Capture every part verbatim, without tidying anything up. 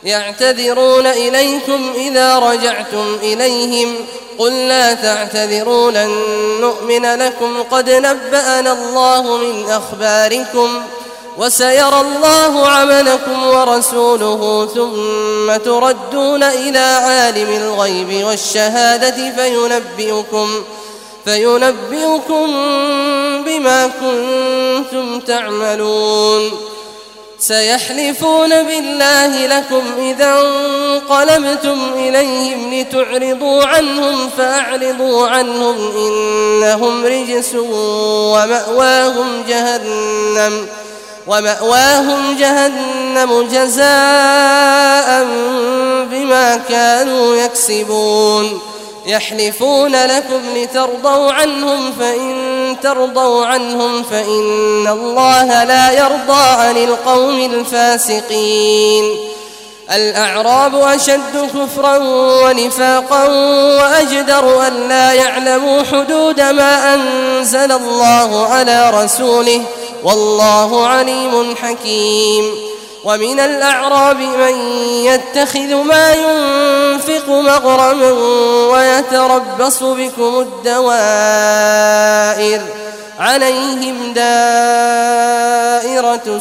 يعتذرون إليكم إذا رجعتم إليهم قل لا تعتذروا لن نؤمن لكم قد نبأنا الله من أخباركم وسيرى الله عملكم ورسوله ثم تردون إلى عالم الغيب والشهادة فينبئكم, فينبئكم بما كنتم تعملون. سيحلفون بالله لكم إذا انقلبتم إليهم لتعرضوا عنهم فأعرضوا عنهم إنهم رجس ومأواهم جهنم ومأواهم جهنم جزاء بما كانوا يكسبون. يحلفون لكم لترضوا عنهم فإن ترضوا عنهم فإن الله لا يرضى عن القوم الفاسقين. الأعراب أشد كفرا ونفاقا وأجدر أن لا يعلموا حدود ما أنزل الله على رسوله والله عليم حكيم. ومن الأعراب من يتخذ ما ينفق مغرما ويتربص بكم الدوائر عليهم دائرة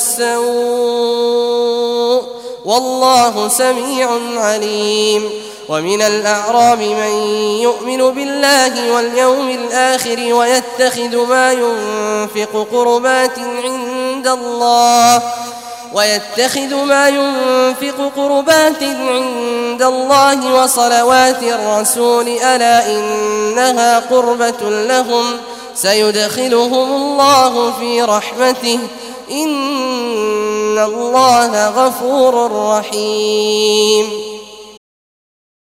السوء والله سميع عليم. ومن الأعراب من يؤمن بالله واليوم الآخر ويتخذ ما ينفق قربات عند الله ويتخذ ما ينفق قربات عند الله وصلوات الرسول ألا إنها قربة لهم سيدخلهم الله في رحمته إن الله غفور رحيم.